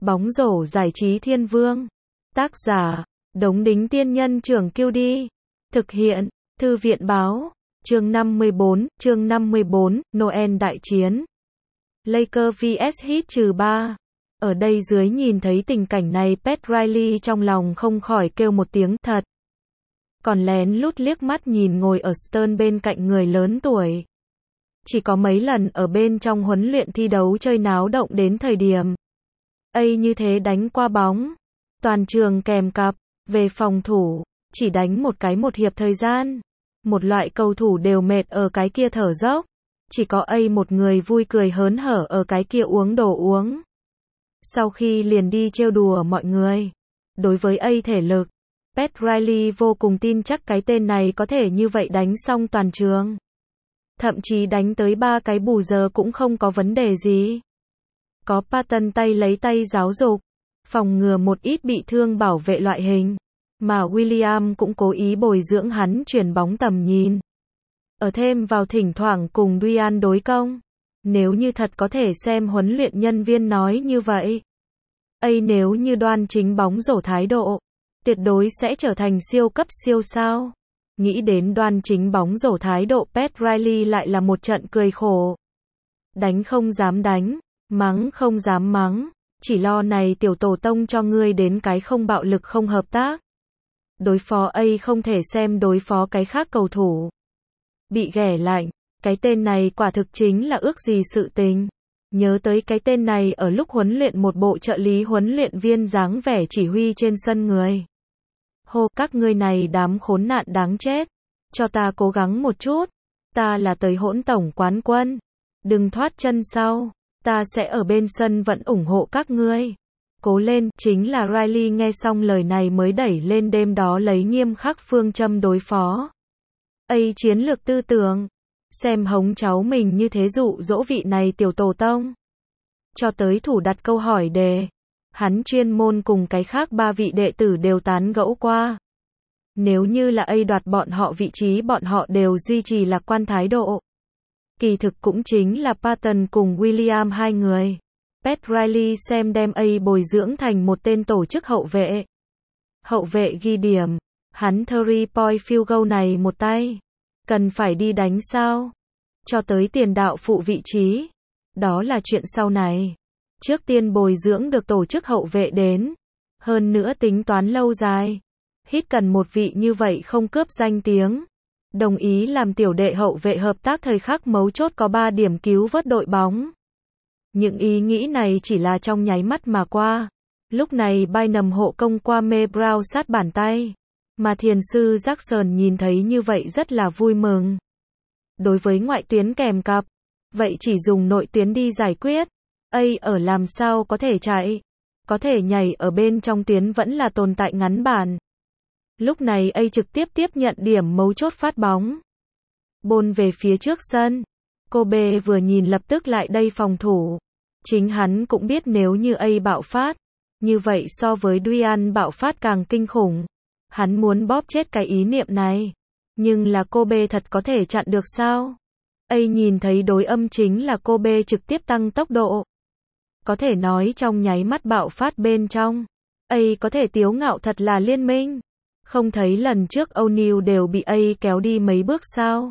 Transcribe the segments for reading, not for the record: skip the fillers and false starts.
Bóng rổ giải trí thiên vương. Tác giả, Đống Đính Tiên Nhân Trưởng QD. Thực hiện, Thư viện Báo. Chương 54, Noel đại chiến. Lakers vs Heat -3. Ở đây dưới nhìn thấy tình cảnh này, Pat Riley trong lòng không khỏi kêu một tiếng thật. Còn lén lút liếc mắt nhìn ngồi ở Stern bên cạnh người lớn tuổi. Chỉ có mấy lần ở bên trong huấn luyện thi đấu chơi náo động đến thời điểm ấy như thế đánh qua bóng. Toàn trường kèm cặp, về phòng thủ, chỉ đánh một cái một hiệp thời gian. Một loại cầu thủ đều mệt ở cái kia thở dốc. Chỉ có A một người vui cười hớn hở ở cái kia uống đồ uống. Sau khi liền đi trêu đùa mọi người. Đối với A thể lực, Pat Riley vô cùng tin chắc cái tên này có thể như vậy đánh xong toàn trường. Thậm chí đánh tới 3 cái bù giờ cũng không có vấn đề gì. Có Patton tay lấy tay giáo dục, phòng ngừa một ít bị thương bảo vệ loại hình. Mà William cũng cố ý bồi dưỡng hắn chuyển bóng tầm nhìn. Ở thêm vào thỉnh thoảng cùng Dwayne đối công. Nếu như thật có thể xem huấn luyện nhân viên nói như vậy. Nếu như đoan chính bóng rổ thái độ, tuyệt đối sẽ trở thành siêu cấp siêu sao. Nghĩ đến đoan chính bóng rổ thái độ, Pat Riley lại là một trận cười khổ. Đánh không dám đánh, mắng không dám mắng, chỉ lo này tiểu tổ tông cho ngươi đến cái không bạo lực không hợp tác. Đối phó A không thể xem đối phó cái khác cầu thủ. Bị ghẻ lạnh, cái tên này quả thực chính là ước gì sự tình. Nhớ tới cái tên này ở lúc huấn luyện một bộ trợ lý huấn luyện viên dáng vẻ chỉ huy trên sân người. Hô, các ngươi này đám khốn nạn đáng chết. Cho ta cố gắng một chút. Ta là tới hỗn tổng quán quân. Đừng thoát chân sau. Ta sẽ ở bên sân vẫn ủng hộ các ngươi. Cố lên, chính là Riley nghe xong lời này mới đẩy lên đêm đó lấy nghiêm khắc phương châm đối phó. Chiến lược tư tưởng. Xem hống cháu mình như thế dụ dỗ vị này tiểu tổ tông. Cho tới thủ đặt câu hỏi đề. Hắn chuyên môn cùng cái khác 3 vị đệ tử đều tán gẫu qua. Nếu như là A đoạt bọn họ vị trí, bọn họ đều duy trì lạc quan thái độ. Kỳ thực cũng chính là Patton cùng William hai người. Pat Riley xem đem A bồi dưỡng thành một tên tổ chức hậu vệ. Hậu vệ ghi điểm. Hắn 3-point field goal này một tay. Cần phải đi đánh sao? Cho tới tiền đạo phụ vị trí. Đó là chuyện sau này. Trước tiên bồi dưỡng được tổ chức hậu vệ đến. Hơn nữa tính toán lâu dài. Hít cần một vị như vậy không cướp danh tiếng. Đồng ý làm tiểu đệ hậu vệ hợp tác thời khắc mấu chốt có 3 điểm cứu vớt đội bóng. Những ý nghĩ này chỉ là trong nháy mắt mà qua. Lúc này Bynum hộ công qua Mê Brown sát bàn tay. Mà thiền sư Jackson nhìn thấy như vậy rất là vui mừng. Đối với ngoại tuyến kèm cặp, vậy chỉ dùng nội tuyến đi giải quyết. A ở làm sao có thể chạy, có thể nhảy ở bên trong tuyến vẫn là tồn tại ngắn bản. Lúc này A trực tiếp tiếp nhận điểm mấu chốt phát bóng. Bôn về phía trước sân. Kobe vừa nhìn lập tức lại đây phòng thủ. Chính hắn cũng biết nếu như A bạo phát, như vậy so với Dwayne bạo phát càng kinh khủng. Hắn muốn bóp chết cái ý niệm này. Nhưng là Kobe thật có thể chặn được sao? A nhìn thấy đối âm chính là Kobe trực tiếp tăng tốc độ. Có thể nói trong nháy mắt bạo phát bên trong. A có thể tiếu ngạo thật là liên minh. Không thấy lần trước O'Neal đều bị A kéo đi mấy bước sao?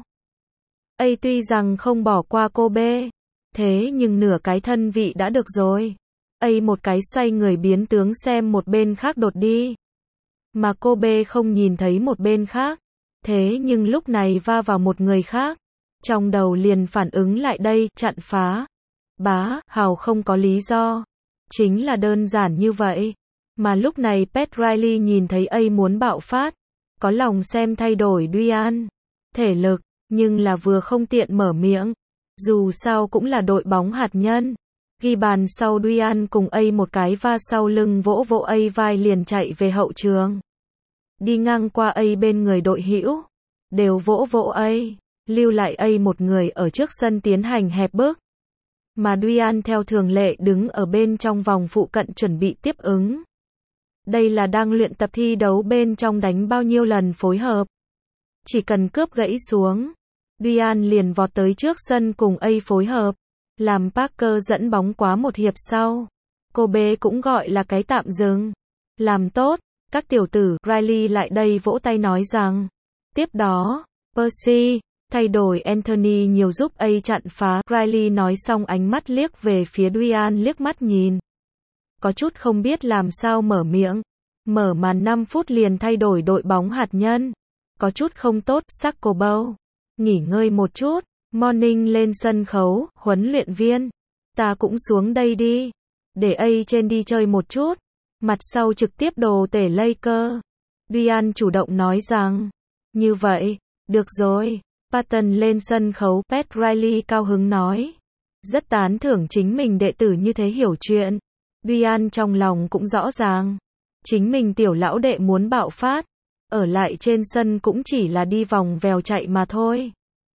A tuy rằng không bỏ qua Kobe. Thế nhưng nửa cái thân vị đã được rồi. A một cái xoay người biến tướng xem một bên khác đột đi. Mà Kobe không nhìn thấy một bên khác. Thế nhưng lúc này va vào một người khác. Trong đầu liền phản ứng lại đây, chặn phá. Bá, hào không có lý do. Chính là đơn giản như vậy. Mà lúc này Pat Riley nhìn thấy A muốn bạo phát. Có lòng xem thay đổi Dwayne. Thể lực, nhưng là vừa không tiện mở miệng. Dù sao cũng là đội bóng hạt nhân. Ghi bàn sau Dwayne cùng A một cái va sau lưng vỗ vỗ A vai liền chạy về hậu trường. Đi ngang qua A bên người đội hữu. Đều vỗ vỗ A. Lưu lại A một người ở trước sân tiến hành hẹp bước. Mà Dwayne theo thường lệ đứng ở bên trong vòng phụ cận chuẩn bị tiếp ứng. Đây là đang luyện tập thi đấu bên trong đánh bao nhiêu lần phối hợp. Chỉ cần cướp gãy xuống. Dwayne liền vọt tới trước sân cùng A phối hợp. Làm Parker dẫn bóng quá một hiệp sau. Kobe cũng gọi là cái tạm dừng. Làm tốt, các tiểu tử, Riley lại đây vỗ tay nói rằng. Tiếp đó, Percy, thay đổi Anthony nhiều giúp A chặn phá, Riley nói xong ánh mắt liếc về phía Ryan liếc mắt nhìn. Có chút không biết làm sao mở miệng. Mở màn 5 phút liền thay đổi đội bóng hạt nhân. Có chút không tốt, Saccobow. Nghỉ ngơi một chút, Morning lên sân khấu, huấn luyện viên. Ta cũng xuống đây đi. Để A trên đi chơi một chút. Mặt sau trực tiếp đồ tể Laker. Ryan chủ động nói rằng. Như vậy, được rồi. Patton lên sân khấu, Pat Riley cao hứng nói. Rất tán thưởng chính mình đệ tử như thế hiểu chuyện. Ryan trong lòng cũng rõ ràng. Chính mình tiểu lão đệ muốn bạo phát. Ở lại trên sân cũng chỉ là đi vòng vèo chạy mà thôi.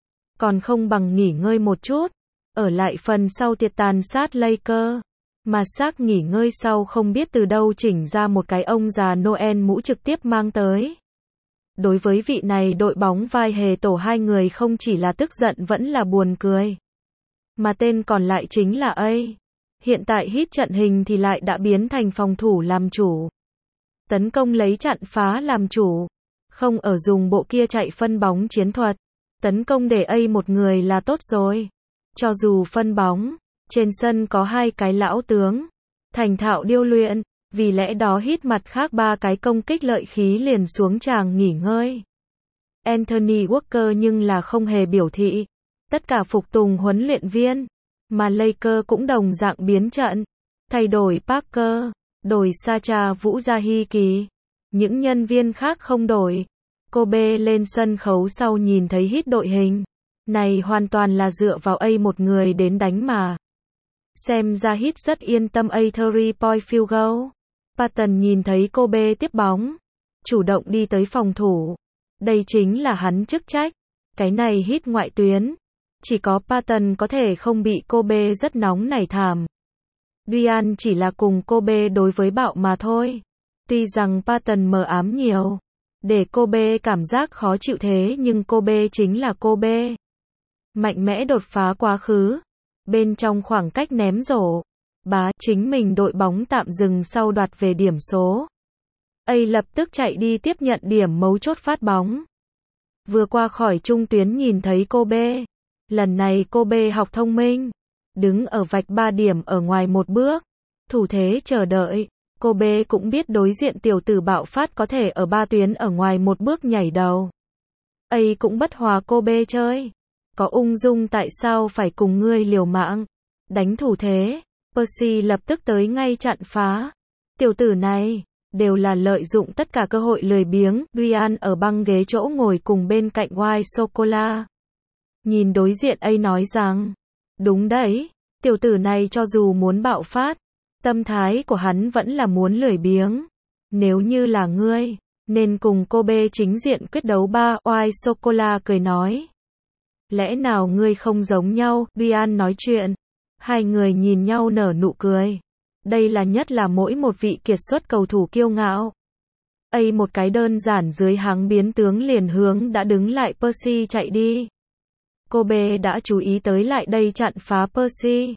Còn không bằng nghỉ ngơi một chút. Ở lại phần sau tiệt tàn sát Laker. Mà xác nghỉ ngơi sau không biết từ đâu chỉnh ra một cái ông già Noel mũ trực tiếp mang tới. Đối với vị này đội bóng vai hề tổ hai người không chỉ là tức giận vẫn là buồn cười. Mà tên còn lại chính là A. Hiện tại hit trận hình thì lại đã biến thành phòng thủ làm chủ. Tấn công lấy chặn phá làm chủ. Không ở dùng bộ kia chạy phân bóng chiến thuật. Tấn công để A một người là tốt rồi. Cho dù phân bóng, trên sân có hai cái lão tướng. Thành thạo điêu luyện. Vì lẽ đó hít mặt khác ba cái công kích lợi khí liền xuống tràng nghỉ ngơi. Anthony Walker nhưng là không hề biểu thị. Tất cả phục tùng huấn luyện viên. Mà Laker cũng đồng dạng biến trận. Thay đổi Parker. Đổi Sacha Vũ ra Hy Kỳ. Những nhân viên khác không đổi. Kobe lên sân khấu sau nhìn thấy hít đội hình. Này hoàn toàn là dựa vào A một người đến đánh mà. Xem ra hít rất yên tâm A 3-point field goal. Patton nhìn thấy Kobe tiếp bóng. Chủ động đi tới phòng thủ. Đây chính là hắn chức trách. Cái này hít ngoại tuyến. Chỉ có Patton có thể không bị Kobe rất nóng nảy thảm. Ryan chỉ là cùng Kobe đối với bạo mà thôi. Tuy rằng Patton mờ ám nhiều. Để Kobe cảm giác khó chịu thế nhưng Kobe chính là Kobe. Mạnh mẽ đột phá quá khứ. Bên trong khoảng cách ném rổ. Chính mình đội bóng tạm dừng sau đoạt về điểm số. A lập tức chạy đi tiếp nhận điểm mấu chốt phát bóng. Vừa qua khỏi trung tuyến nhìn thấy Kobe. Lần này Kobe học thông minh. Đứng ở vạch 3 điểm ở ngoài một bước. Thủ thế chờ đợi. Kobe cũng biết đối diện tiểu tử bạo phát có thể ở 3 tuyến ở ngoài một bước nhảy đầu. A cũng bất hòa Kobe chơi. Có ung dung tại sao phải cùng ngươi liều mạng. Đánh thủ thế. Percy lập tức tới ngay chặn phá. Tiểu tử này, đều là lợi dụng tất cả cơ hội lười biếng. Ryan ở băng ghế chỗ ngồi cùng bên cạnh White Sô-cô-la. Nhìn đối diện A nói rằng, đúng đấy, tiểu tử này cho dù muốn bạo phát, tâm thái của hắn vẫn là muốn lười biếng. Nếu như là ngươi, nên cùng Kobe chính diện quyết đấu ba. White Sô-cô-la cười nói. Lẽ nào ngươi không giống nhau, Ryan nói chuyện. Hai người nhìn nhau nở nụ cười. Đây là nhất là mỗi một vị kiệt xuất cầu thủ kiêu ngạo. A một cái đơn giản dưới háng biến tướng liền hướng đã đứng lại Percy chạy đi. Kobe đã chú ý tới lại đây chặn phá Percy.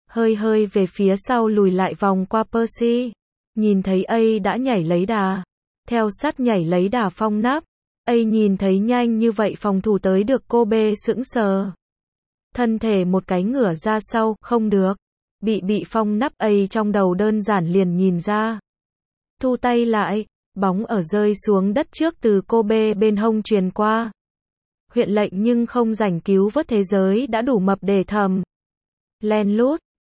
Hơi về phía sau lùi lại vòng qua Percy. Nhìn thấy A đã nhảy lấy đà. Theo sát nhảy lấy đà phong nắp. A nhìn thấy nhanh như vậy phòng thủ tới được Kobe sững sờ. Thân thể một cái ngửa ra sau, không được. Bị phong nắp A trong đầu đơn giản liền nhìn ra. Thu tay lại, bóng ở rơi xuống đất trước từ Kobe bên hông truyền qua. Huyện lệnh nhưng không rảnh cứu vớt thế giới đã đủ mập để thầm. Len lút,